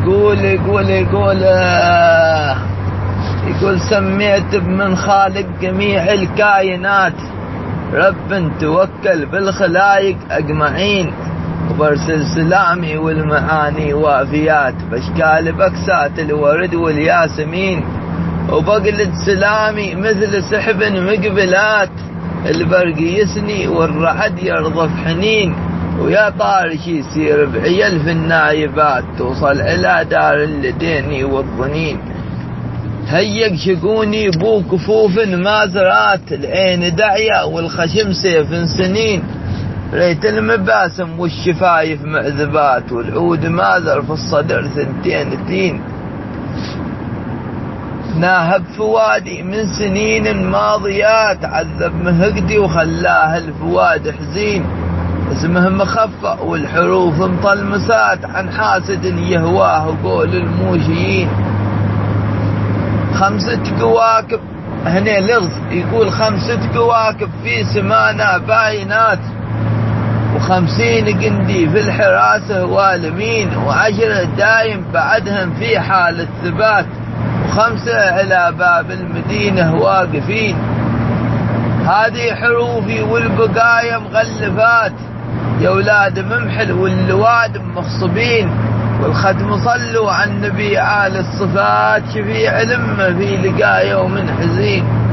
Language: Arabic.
يقول سميت بمن خالق جميع الكائنات، رب توكل بالخلايق أجمعين، وبرسل سلامي والمعاني وافيات، باشكال بكسات الورد والياسمين، وبقلد سلامي مثل سحب مقبلات، البرق يسني والرعد يرضف حنين، ويا طارش يسير بعيل في النايبات، توصل إلى دار اللدين والظنين. هيق شقوني بو كفوف مازرات، العين دعية والخشم سيف سنين، ريت المباسم والشفايف معذبات، والعود ماذر في الصدر ثنتين تين. ناهب فوادي من سنين ماضيات، عذب مهقدي وخلاه الفواد حزين، اسمه مخفى والحروف مطلمسات، عن حاسد يهواه وقول الموشيين. 5 كواكب هنا لغز، يقول 5 كواكب في سمانا باينات، و50 قندي في الحراسة والمين، و10 دايم بعدهم في حال الثبات، و5 على باب المدينة واقفين. هذه حروفي والبقايا مغلفات، يا ولاد ممحل واللواد مخصبين، والختم صلوا على النبي آل الصفات، شفيع الأمة في لقاء يوم حزين.